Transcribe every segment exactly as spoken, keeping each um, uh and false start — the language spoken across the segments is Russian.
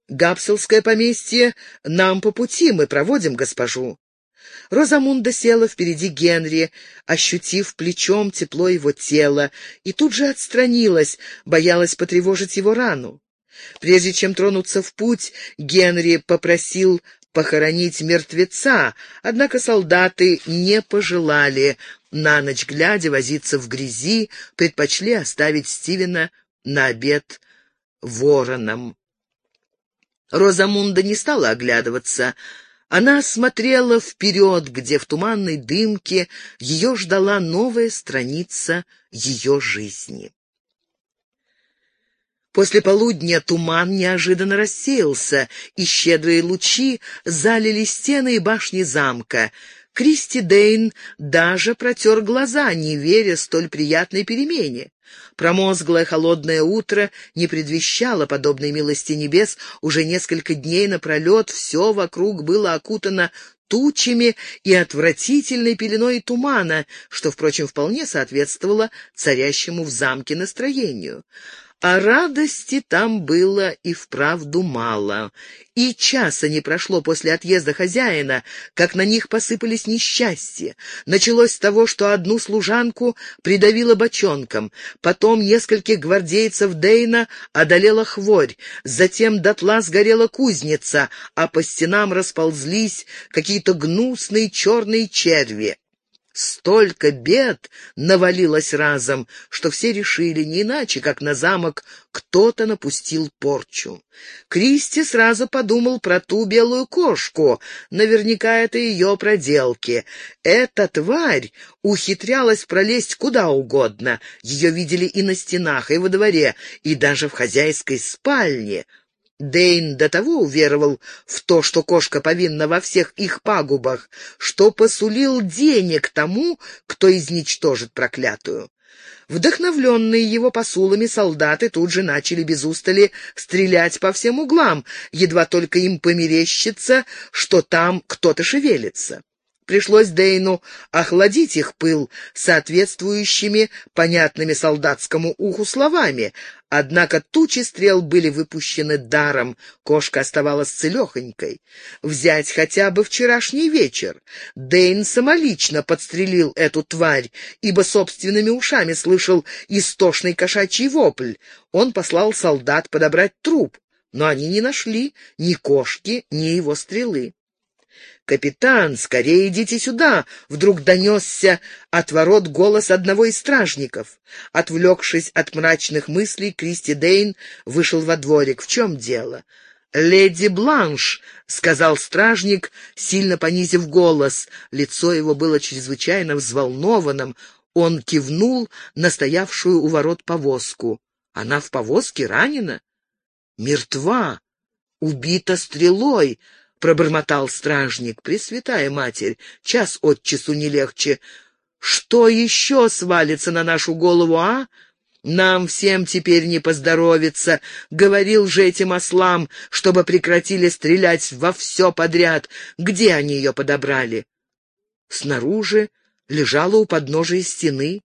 Гапселское поместье нам по пути, мы проводим госпожу». Розамунда села впереди Генри, ощутив плечом тепло его тела, и тут же отстранилась, боялась потревожить его рану. Прежде чем тронуться в путь, Генри попросил похоронить мертвеца, однако солдаты не пожелали на ночь глядя возиться в грязи, предпочли оставить Стивена на обед воронам. Розамунда не стала оглядываться. Она смотрела вперед, где в туманной дымке ее ждала новая страница ее жизни. После полудня туман неожиданно рассеялся, и щедрые лучи залили стены и башни замка. Кристи Дейн даже протер глаза, не веря столь приятной перемене. Промозглое холодное утро не предвещало подобной милости небес. Уже несколько дней напролет все вокруг было окутано тучами и отвратительной пеленой тумана, что, впрочем, вполне соответствовало царящему в замке настроению. А радости там было и вправду мало. И часа не прошло после отъезда хозяина, как на них посыпались несчастья. Началось с того, что одну служанку придавило бочонком, потом нескольких гвардейцев Дейна одолела хворь, затем дотла сгорела кузница, а по стенам расползлись какие-то гнусные черные черви. Столько бед навалилось разом, что все решили, не иначе, как на замок кто-то напустил порчу. Кристи сразу подумал про ту белую кошку. Наверняка это ее проделки. Эта тварь ухитрялась пролезть куда угодно. Ее видели и на стенах, и во дворе, и даже в хозяйской спальне. Дейн до того уверовал в то, что кошка повинна во всех их пагубах, что посулил денег тому, кто изничтожит проклятую. Вдохновленные его посулами, солдаты тут же начали без устали стрелять по всем углам, едва только им померещится, что там кто-то шевелится. Пришлось Дейну охладить их пыл соответствующими, понятными солдатскому уху словами, однако тучи стрел были выпущены даром, кошка оставалась целехонькой. Взять хотя бы вчерашний вечер. Дейн самолично подстрелил эту тварь, ибо собственными ушами слышал истошный кошачий вопль. Он послал солдат подобрать труп, но они не нашли ни кошки, ни его стрелы. «Капитан, скорее идите сюда!» — вдруг донесся от ворот голос одного из стражников. Отвлекшись от мрачных мыслей, Кристи Дейн вышел во дворик. «В чем дело?» «Леди Бланш», — сказал стражник, сильно понизив голос. Лицо его было чрезвычайно взволнованным. Он кивнул на стоявшую у ворот повозку. «Она в повозке ранена?» «Мертва! Убита стрелой!» — пробормотал стражник. «Пресвятая Матерь, час от часу не легче. Что еще свалится на нашу голову, а? Нам всем теперь не поздоровится. Говорил же этим ослам, чтобы прекратили стрелять во все подряд. Где они ее подобрали?» «Снаружи, лежала у подножия стены».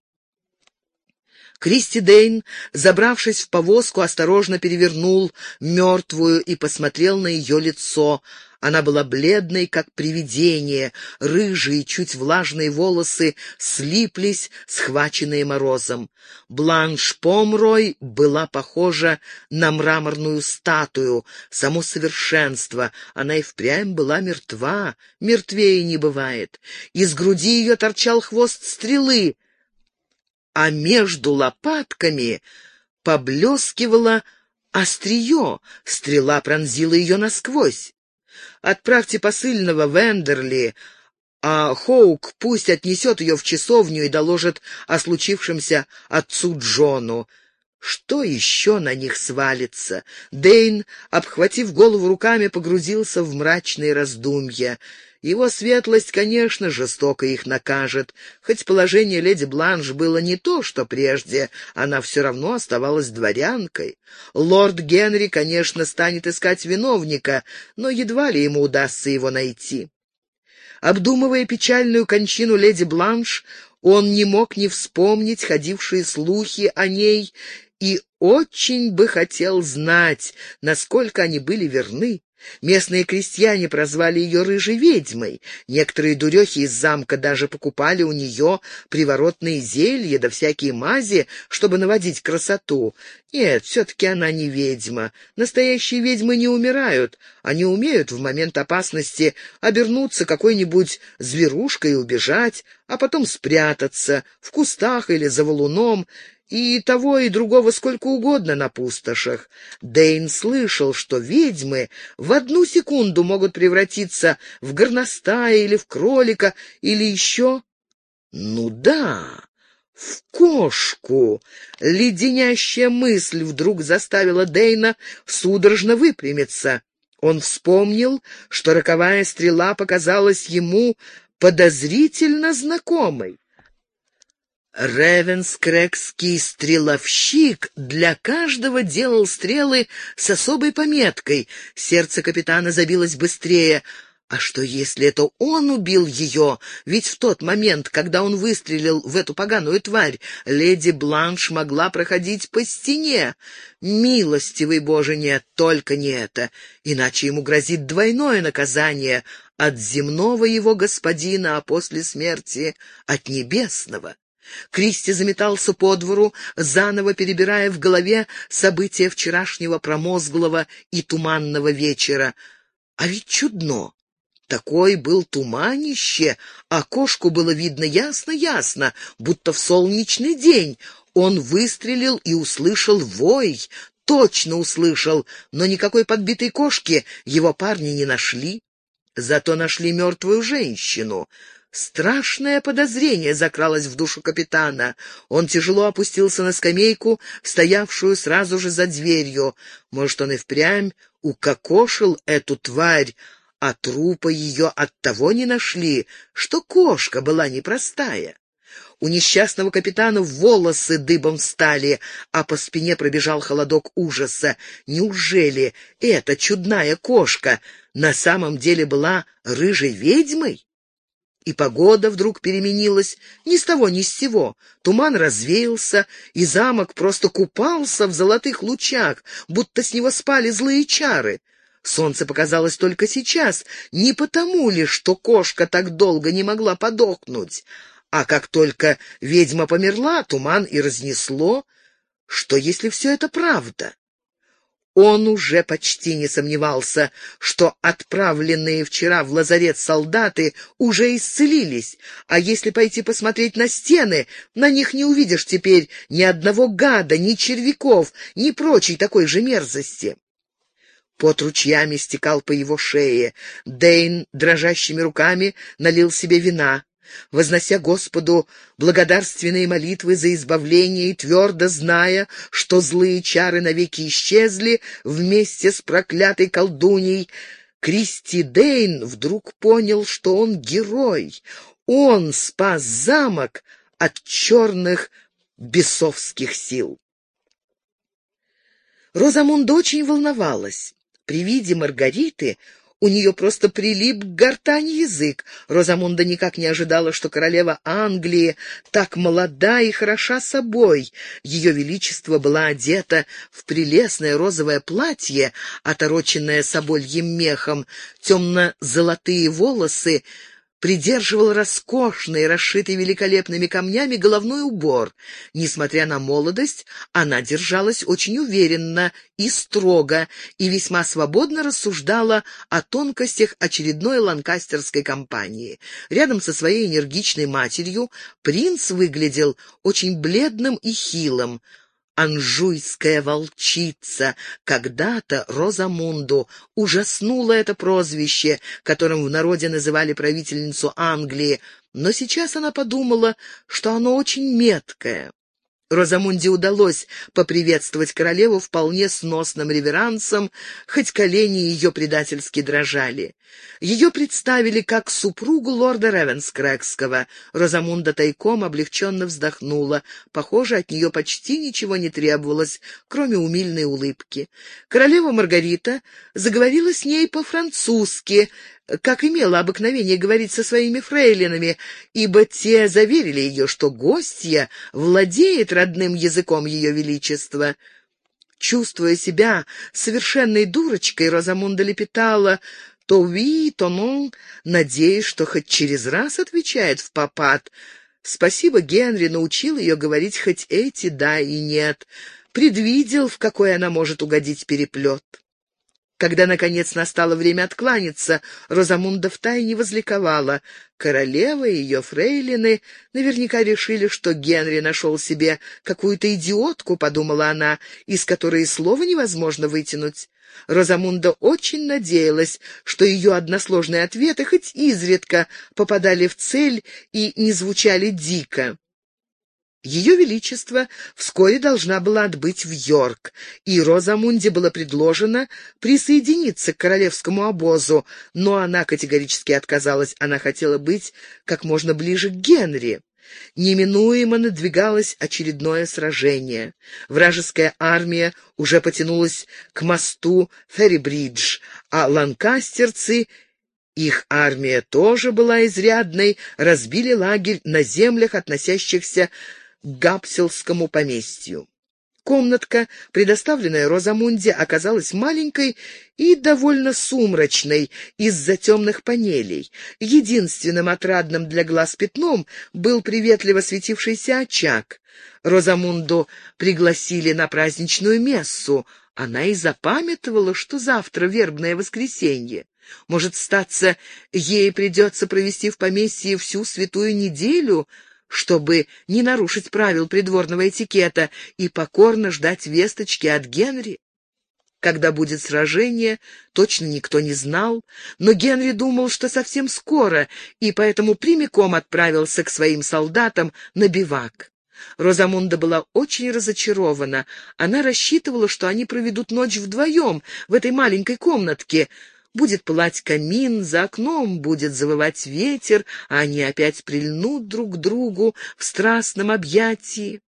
Кристи Дейн, забравшись в повозку, осторожно перевернул мертвую и посмотрел на ее лицо. Она была бледной, как привидение, рыжие, чуть влажные волосы слиплись, схваченные морозом. Бланш Помрой была похожа на мраморную статую, само совершенство. Она и впрямь была мертва, мертвее не бывает. Из груди ее торчал хвост стрелы, а между лопатками поблескивало острие, стрела пронзила ее насквозь. «Отправьте посыльного в Эндерли, а Хоук пусть отнесет ее в часовню и доложит о случившемся отцу Джону. Что еще на них свалится?» Дейн, обхватив голову руками, погрузился в мрачные раздумья. Его светлость, конечно, жестоко их накажет. Хоть положение леди Бланш было не то, что прежде, она все равно оставалась дворянкой. Лорд Генри, конечно, станет искать виновника, но едва ли ему удастся его найти. Обдумывая печальную кончину леди Бланш, он не мог не вспомнить ходившие слухи о ней и очень бы хотел знать, насколько они были верны. Местные крестьяне прозвали ее рыжей ведьмой. Некоторые дурехи из замка даже покупали у нее приворотные зелья да всякие мази, чтобы наводить красоту. Нет, все-таки она не ведьма. Настоящие ведьмы не умирают. Они умеют в момент опасности обернуться какой-нибудь зверушкой и убежать, а потом спрятаться в кустах или за валуном, и того, и другого сколько угодно на пустошах. Дэйн слышал, что ведьмы в одну секунду могут превратиться в горностая или в кролика, или еще... Ну да, в кошку. Леденящая мысль вдруг заставила Дэйна судорожно выпрямиться. Он вспомнил, что роковая стрела показалась ему подозрительно знакомой. Ревенскрэгский стреловщик для каждого делал стрелы с особой пометкой. Сердце капитана забилось быстрее. А что, если это он убил ее? Ведь в тот момент, когда он выстрелил в эту поганую тварь, леди Бланш могла проходить по стене. Милостивый Боже, нет, только не это. Иначе ему грозит двойное наказание от земного его господина, а после смерти от небесного. Кристи заметался по двору, заново перебирая в голове события вчерашнего промозглого и туманного вечера. А ведь чудно! Такой был туманище, а кошку было видно ясно-ясно, будто в солнечный день. Он выстрелил и услышал вой, точно услышал, но никакой подбитой кошки его парни не нашли. Зато нашли мертвую женщину. Страшное подозрение закралось в душу капитана. Он тяжело опустился на скамейку, стоявшую сразу же за дверью. Может, он и впрямь укокошил эту тварь, а трупа ее оттого не нашли, что кошка была непростая. У несчастного капитана волосы дыбом встали, а по спине пробежал холодок ужаса. Неужели эта чудная кошка на самом деле была рыжей ведьмой? И погода вдруг переменилась ни с того ни с сего. Туман развеялся, и замок просто купался в золотых лучах, будто с него спали злые чары. Солнце показалось только сейчас, не потому ли, что кошка так долго не могла подохнуть. А как только ведьма померла, туман и разнесло. Что, если все это правда? Он уже почти не сомневался, что отправленные вчера в лазарет солдаты уже исцелились, а если пойти посмотреть на стены, на них не увидишь теперь ни одного гада, ни червяков, ни прочей такой же мерзости. Пот ручьями стекал по его шее. Дэйн дрожащими руками налил себе вина, вознося Господу благодарственные молитвы за избавление и твердо зная, что злые чары навеки исчезли вместе с проклятой колдуньей, Кристи Дэйн вдруг понял, что он герой. Он спас замок от черных бесовских сил. Розамунда очень волновалась. При виде Маргариты у нее просто прилип к гортани язык. Розамунда никак не ожидала, что королева Англии так молода и хороша собой. Ее величество была одета в прелестное розовое платье, отороченное собольем мехом, темно-золотые волосы придерживал роскошный, расшитый великолепными камнями головной убор. Несмотря на молодость, она держалась очень уверенно и строго, и весьма свободно рассуждала о тонкостях очередной ланкастерской кампании. Рядом со своей энергичной матерью принц выглядел очень бледным и хилым. Анжуйская волчица. Когда-то Розамунду ужаснуло это прозвище, которым в народе называли правительницу Англии, но сейчас она подумала, что оно очень меткое. Розамунде удалось поприветствовать королеву вполне сносным реверансом, хоть колени ее предательски дрожали. Ее представили как супругу лорда Ревенскрэгского. Розамунда тайком облегченно вздохнула. Похоже, от нее почти ничего не требовалось, кроме умильной улыбки. Королева Маргарита заговорила с ней по-французски. как имела обыкновение говорить со своими фрейлинами, ибо те заверили ее, что гостья владеет родным языком ее величества. Чувствуя себя совершенной дурочкой, Розамунда лепетала то «oui», то «non», надеясь, что хоть через раз отвечает в попад. Спасибо, Генри научил ее говорить хоть эти «да» и «нет», предвидел, в какой она может угодить переплет. Когда, наконец, настало время откланяться, Розамунда втайне возликовала. Королева и ее фрейлины наверняка решили, что Генри нашел себе какую-то идиотку, подумала она, из которой и слова невозможно вытянуть. Розамунда очень надеялась, что ее односложные ответы хоть изредка попадали в цель и не звучали дико. Ее Величество вскоре должна была отбыть в Йорк, и Розамунде было предложено присоединиться к королевскому обозу, но она категорически отказалась, она хотела быть как можно ближе к Генри. Неминуемо надвигалось очередное сражение. Вражеская армия уже потянулась к мосту Феррибридж, а ланкастерцы, их армия тоже была изрядной, разбили лагерь на землях, относящихся к Гапсельскому поместью. Комнатка, предоставленная Розамунде, оказалась маленькой и довольно сумрачной из-за темных панелей. Единственным отрадным для глаз пятном был приветливо светившийся очаг. Розамунду пригласили на праздничную мессу. Она и запамятовала, что завтра вербное воскресенье. Может, статься, ей придется провести в поместье всю святую неделю, чтобы не нарушить правил придворного этикета и покорно ждать весточки от Генри. Когда будет сражение, точно никто не знал, но Генри думал, что совсем скоро, и поэтому прямиком отправился к своим солдатам на бивак. Розамунда была очень разочарована. Она рассчитывала, что они проведут ночь вдвоем в этой маленькой комнатке. Будет пылать камин, за окном будет завывать ветер, а они опять прильнут друг к другу в страстном объятии.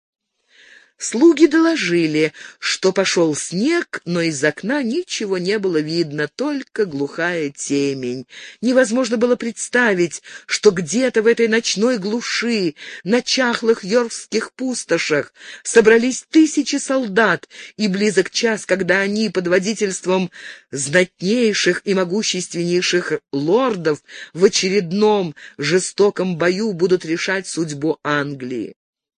Слуги доложили, что пошел снег, но из окна ничего не было видно, только глухая темень. Невозможно было представить, что где-то в этой ночной глуши, на чахлых йоркских пустошах, собрались тысячи солдат, и близок час, когда они под водительством знатнейших и могущественнейших лордов в очередном жестоком бою будут решать судьбу Англии.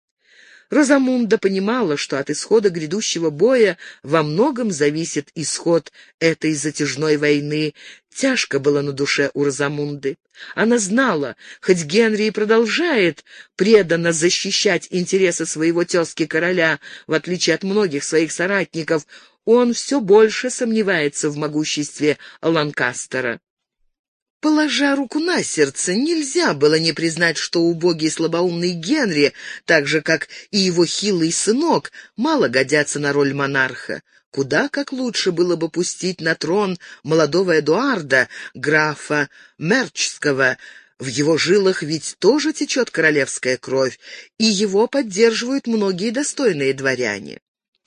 Розамунда понимала, что от исхода грядущего боя во многом зависит исход этой затяжной войны. Тяжко было на душе у Розамунды. Она знала, хоть Генри и продолжает преданно защищать интересы своего тезки-короля, в отличие от многих своих соратников, он все больше сомневается в могуществе Ланкастера. Положа руку на сердце, нельзя было не признать, что убогий и слабоумный Генри, так же, как и его хилый сынок, мало годятся на роль монарха. Куда как лучше было бы пустить на трон молодого Эдуарда, графа Мерчского. В его жилах ведь тоже течет королевская кровь, и его поддерживают многие достойные дворяне.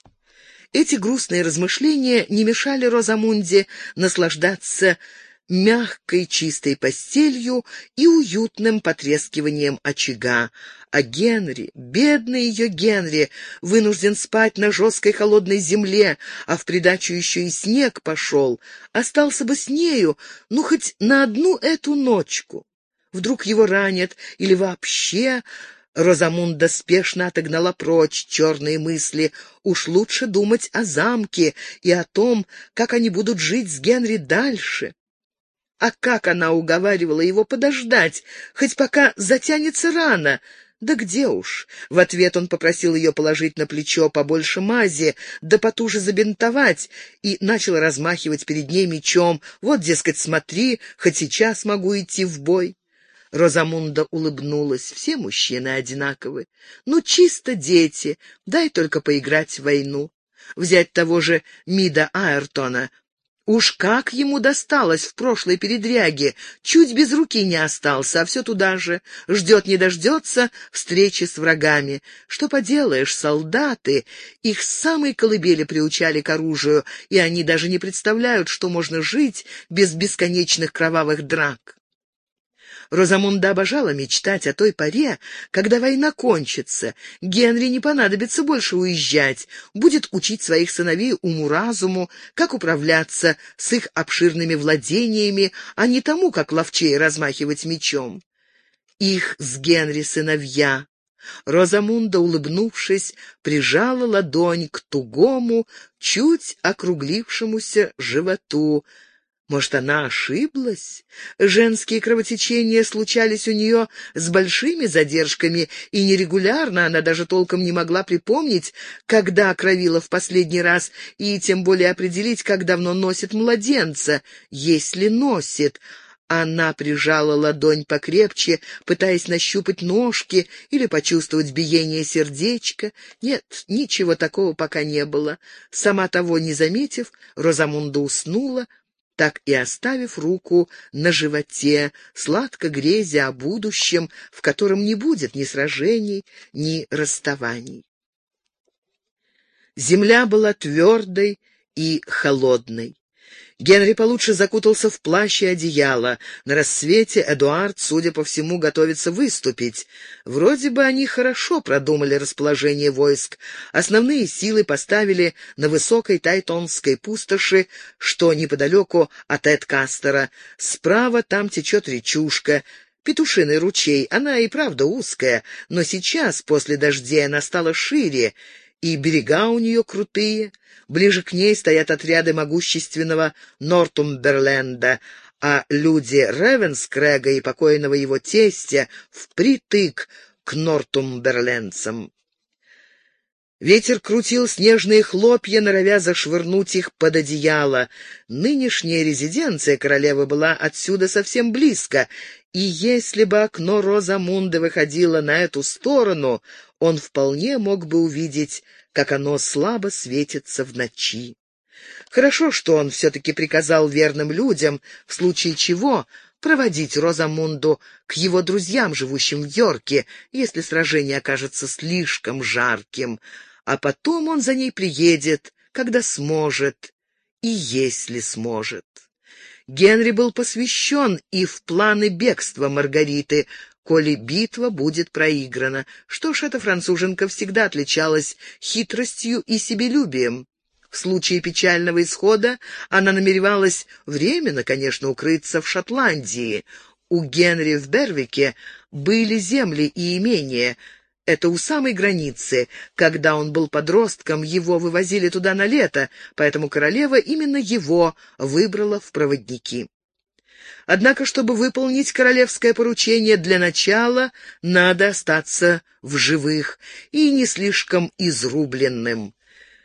Эти грустные размышления не мешали Розамунде наслаждаться мягкой чистой постелью и уютным потрескиванием очага. А Генри, бедный ее Генри, вынужден спать на жесткой холодной земле, а в придачу еще и снег пошел, остался бы с нею, ну, хоть на одну эту ночку. Вдруг его ранят или вообще... Розамунда спешно отогнала прочь черные мысли. Уж лучше думать о замке и о том, как они будут жить с Генри дальше. А как она уговаривала его подождать, хоть пока затянется рана. Да где уж. В ответ он попросил ее положить на плечо побольше мази, да потуже забинтовать, и начал размахивать перед ней мечом. Вот, дескать, смотри, хоть сейчас могу идти в бой. Розамунда улыбнулась. Все мужчины одинаковы. Ну, чисто дети, дай только поиграть в войну. Взять того же Мида Айртона. Уж как ему досталось в прошлой передряге, чуть без руки не остался, а все туда же, ждет не дождется встречи с врагами. Что поделаешь, солдаты, их с самой колыбели приучали к оружию, и они даже не представляют, что можно жить без бесконечных кровавых драк. Розамунда обожала мечтать о той поре, когда война кончится. Генри не понадобится больше уезжать, будет учить своих сыновей уму-разуму, как управляться с их обширными владениями, а не тому, как ловчее размахивать мечом. Их с Генри сыновья. Розамунда, улыбнувшись, прижала ладонь к тугому, чуть округлившемуся животу. Может, она ошиблась? Женские кровотечения случались у нее с большими задержками, и нерегулярно она даже толком не могла припомнить, когда кровила в последний раз, и тем более определить, как давно носит младенца, если носит. Она прижала ладонь покрепче, пытаясь нащупать ножки или почувствовать биение сердечка. Нет, ничего такого пока не было. Сама того не заметив, Розамунда уснула, так и оставив руку на животе, сладко грезя о будущем, в котором не будет ни сражений, ни расставаний. Земля была твердой и холодной. Генри получше закутался в плащ и одеяло. На рассвете Эдуард, судя по всему, готовится выступить. Вроде бы они хорошо продумали расположение войск. Основные силы поставили на высокой Тайтонской пустоши, что неподалеку от Эдкастера. Справа там течет речушка, Петушиный ручей. Она и правда узкая, но сейчас, после дождей, она стала шире, и берега у нее крутые. Ближе к ней стоят отряды могущественного Нортумберленда, а люди Ревенскрега и покойного его тестя впритык к нортумберлендцам. Ветер крутил снежные хлопья, норовя зашвырнуть их под одеяло. Нынешняя резиденция королевы была отсюда совсем близко, и если бы окно Розамунды выходило на эту сторону, он вполне мог бы увидеть, как оно слабо светится в ночи. Хорошо, что он все-таки приказал верным людям, в случае чего, проводить Розамунду к его друзьям, живущим в Йорке, если сражение окажется слишком жарким, а потом он за ней приедет, когда сможет, и если сможет. Генри был посвящен и в планы бегства Маргариты, коли битва будет проиграна. Что ж, эта француженка всегда отличалась хитростью и себелюбием. В случае печального исхода она намеревалась временно, конечно, укрыться в Шотландии. У Генри в Бервике были земли и имения. Это у самой границы. Когда он был подростком, его вывозили туда на лето, поэтому королева именно его выбрала в проводники. Однако, чтобы выполнить королевское поручение, для начала надо остаться в живых и не слишком изрубленным.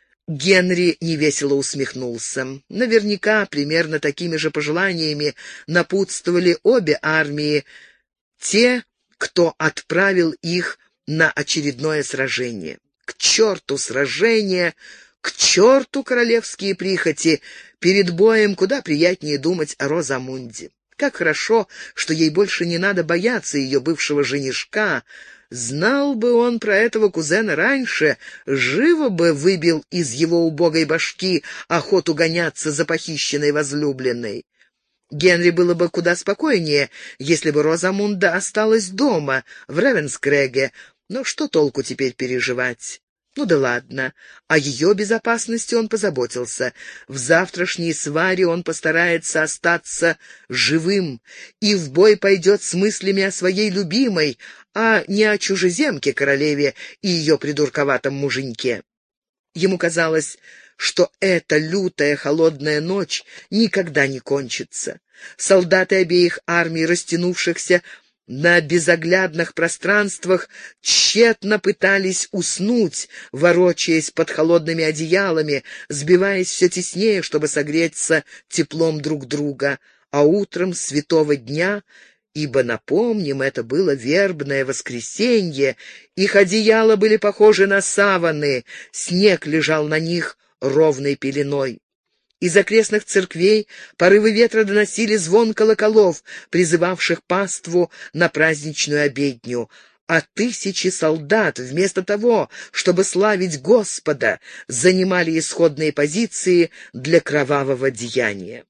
Генри невесело усмехнулся. Наверняка примерно такими же пожеланиями напутствовали обе армии, те, кто отправил их на очередное сражение. К черту сражение, к черту королевские прихоти. Перед боем куда приятнее думать о Розамунде. Как хорошо, что ей больше не надо бояться ее бывшего женишка. Знал бы он про этого кузена раньше, живо бы выбил из его убогой башки охоту гоняться за похищенной возлюбленной. Генри было бы куда спокойнее, если бы Розамунда осталась дома, в Ревенскреге, но что толку теперь переживать? Ну да ладно, о ее безопасности он позаботился. В завтрашней сваре он постарается остаться живым и в бой пойдет с мыслями о своей любимой, а не о чужеземке-королеве и ее придурковатом муженьке. Ему казалось, что эта лютая холодная ночь никогда не кончится. Солдаты обеих армий, растянувшихся на безоглядных пространствах, тщетно пытались уснуть, ворочаясь под холодными одеялами, сбиваясь все теснее, чтобы согреться теплом друг друга. А утром святого дня, ибо, напомним, это было вербное воскресенье, их одеяла были похожи на саваны, снег лежал на них ровной пеленой. Из окрестных церквей порывы ветра доносили звон колоколов, призывавших паству на праздничную обедню. А тысячи солдат, вместо того, чтобы славить Господа, занимали исходные позиции для кровавого деяния.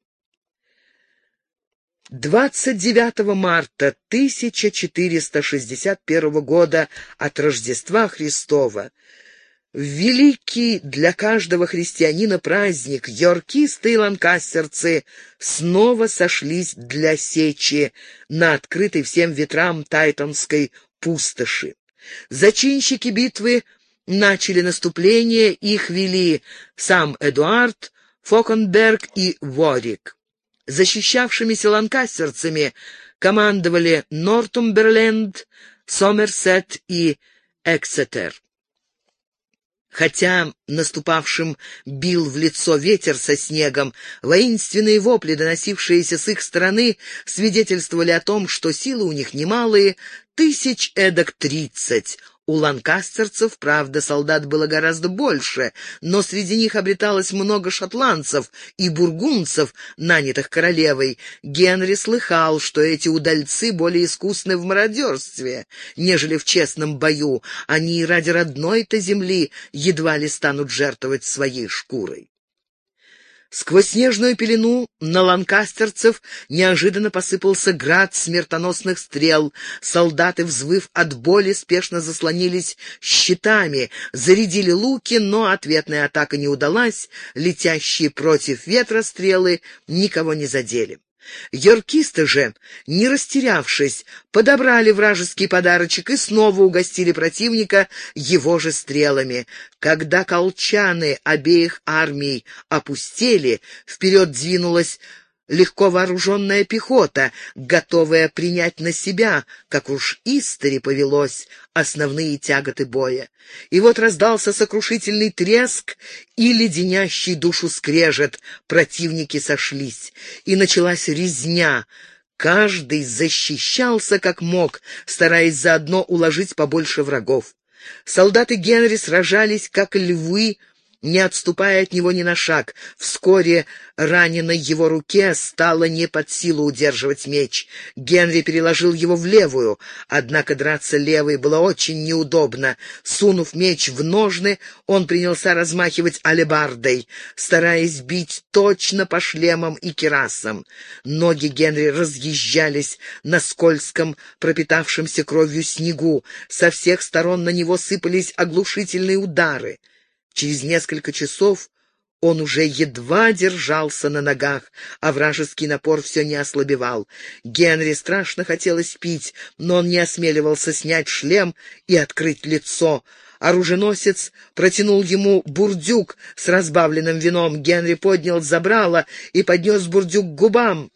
двадцать девятого марта тысяча четыреста шестьдесят первого года от Рождества Христова, в великий для каждого христианина праздник, йоркисты и ланкастерцы снова сошлись для сечи на открытой всем ветрам Тайтонской пустоши. Зачинщики битвы начали наступление, их вели сам Эдуард, Фокенберг и Ворик. Защищавшимися ланкастерцами командовали Нортумберленд, Сомерсет и Эксетер. Хотя наступавшим бил в лицо ветер со снегом, воинственные вопли, доносившиеся с их стороны, свидетельствовали о том, что силы у них немалые, тысяч эдак тридцать. У ланкастерцев, правда, солдат было гораздо больше, но среди них обреталось много шотландцев и бургундцев, нанятых королевой. Генри слыхал, что эти удальцы более искусны в мародерстве, нежели в честном бою. Они ради родной-то земли едва ли станут жертвовать своей шкурой. Сквозь снежную пелену на ланкастерцев неожиданно посыпался град смертоносных стрел. Солдаты, взвыв от боли, спешно заслонились щитами, зарядили луки, но ответная атака не удалась, летящие против ветра стрелы никого не задели. Йоркисты же, не растерявшись, подобрали вражеский подарочек и снова угостили противника его же стрелами. Когда колчаны обеих армий опустели, вперед двинулась легко вооруженная пехота, готовая принять на себя, как уж истори повелось, основные тяготы боя. И вот раздался сокрушительный треск и леденящий душу скрежет. Противники сошлись, и началась резня. Каждый защищался как мог, стараясь заодно уложить побольше врагов. Солдаты Генри сражались, как львы, не отступая от него ни на шаг. Вскоре раненой его руке стало не под силу удерживать меч. Генри переложил его в левую, однако драться левой было очень неудобно. Сунув меч в ножны, он принялся размахивать алебардой, стараясь бить точно по шлемам и кирасам. Ноги Генри разъезжались на скользком, пропитавшемся кровью снегу. Со всех сторон на него сыпались оглушительные удары. Через несколько часов он уже едва держался на ногах, а вражеский напор все не ослабевал. Генри страшно хотелось пить, но он не осмеливался снять шлем и открыть лицо. Оруженосец протянул ему бурдюк с разбавленным вином. Генри поднял забрало и поднес бурдюк к губам.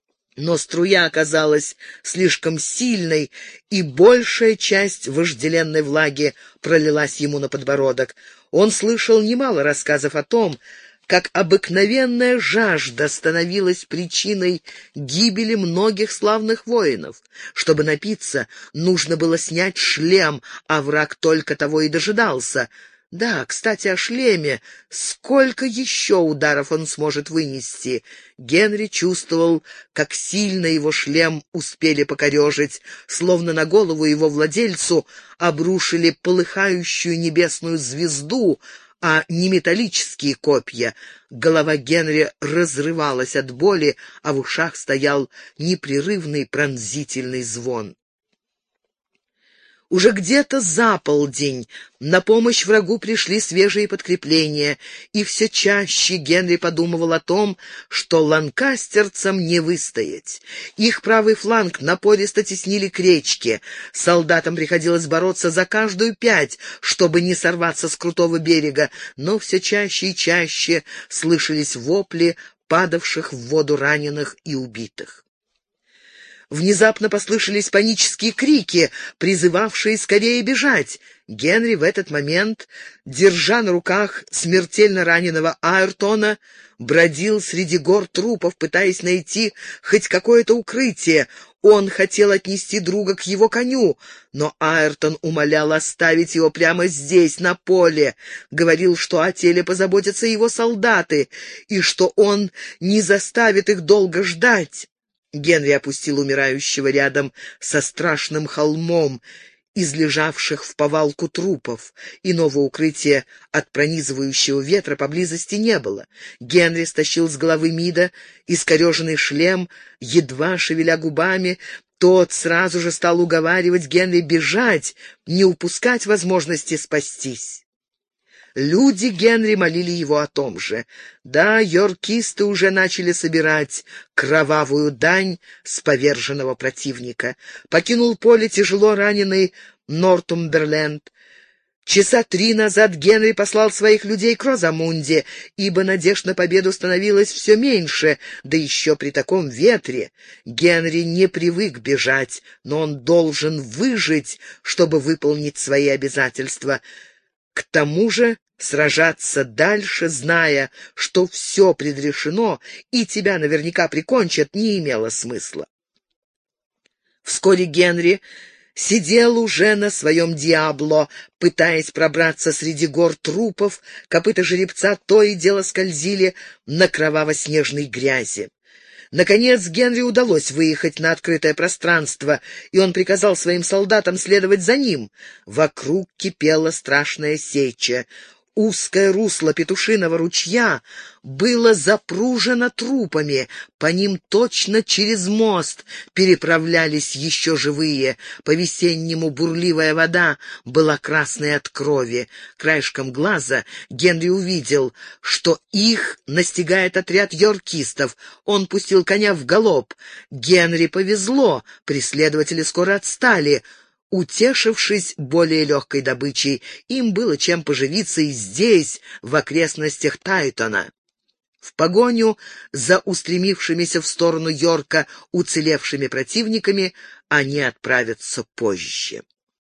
Но струя оказалась слишком сильной, и большая часть вожделенной влаги пролилась ему на подбородок. Он слышал немало рассказов о том, как обыкновенная жажда становилась причиной гибели многих славных воинов. Чтобы напиться, нужно было снять шлем, а враг только того и дожидался. Да, кстати, о шлеме. Сколько еще ударов он сможет вынести? Генри чувствовал, как сильно его шлем успели покорежить, словно на голову его владельцу обрушили полыхающую небесную звезду, а не металлические копья. Голова Генри разрывалась от боли, а в ушах стоял непрерывный пронзительный звон. Уже где-то за полдень на помощь врагу пришли свежие подкрепления, и все чаще Генри подумывал о том, что ланкастерцам не выстоять. Их правый фланг напористо теснили к речке. Солдатам приходилось бороться за каждую пять, чтобы не сорваться с крутого берега, но все чаще и чаще слышались вопли падавших в воду раненых и убитых. Внезапно послышались панические крики, призывавшие скорее бежать. Генри в этот момент, держа на руках смертельно раненого Айртона, бродил среди гор трупов, пытаясь найти хоть какое-то укрытие. Он хотел отнести друга к его коню, но Айртон умолял оставить его прямо здесь, на поле. Говорил, что о теле позаботятся его солдаты, и что он не заставит их долго ждать. Генри опустил умирающего рядом со страшным холмом из лежавших в повалку трупов. Иного укрытия от пронизывающего ветра поблизости не было. Генри стащил с головы Мида искореженный шлем, едва шевеля губами. Тот сразу же стал уговаривать Генри бежать, не упускать возможности спастись. Люди Генри молили его о том же. Да, йоркисты уже начали собирать кровавую дань с поверженного противника. Покинул поле тяжело раненый Нортумберленд. Часа три назад Генри послал своих людей к Розамунде, ибо надежд на победу становилось все меньше, да еще при таком ветре. Генри не привык бежать, но он должен выжить, чтобы выполнить свои обязательства. К тому же сражаться дальше, зная, что все предрешено и тебя наверняка прикончат, не имело смысла. Вскоре Генри сидел уже на своем Диабло, пытаясь пробраться среди гор трупов. Копыта жеребца то и дело скользили на кроваво-снежной грязи. Наконец Генри удалось выехать на открытое пространство, и он приказал своим солдатам следовать за ним. Вокруг кипела страшная сеча. Узкое русло Петушиного ручья было запружено трупами, по ним точно через мост переправлялись еще живые. По-весеннему бурливая вода была красной от крови. Краешком глаза Генри увидел, что их настигает отряд йоркистов. Он пустил коня в галоп. Генри повезло, преследователи скоро отстали. Утешившись более легкой добычей, им было чем поживиться и здесь, в окрестностях Тайтона. В погоню за устремившимися в сторону Йорка уцелевшими противниками они отправятся позже.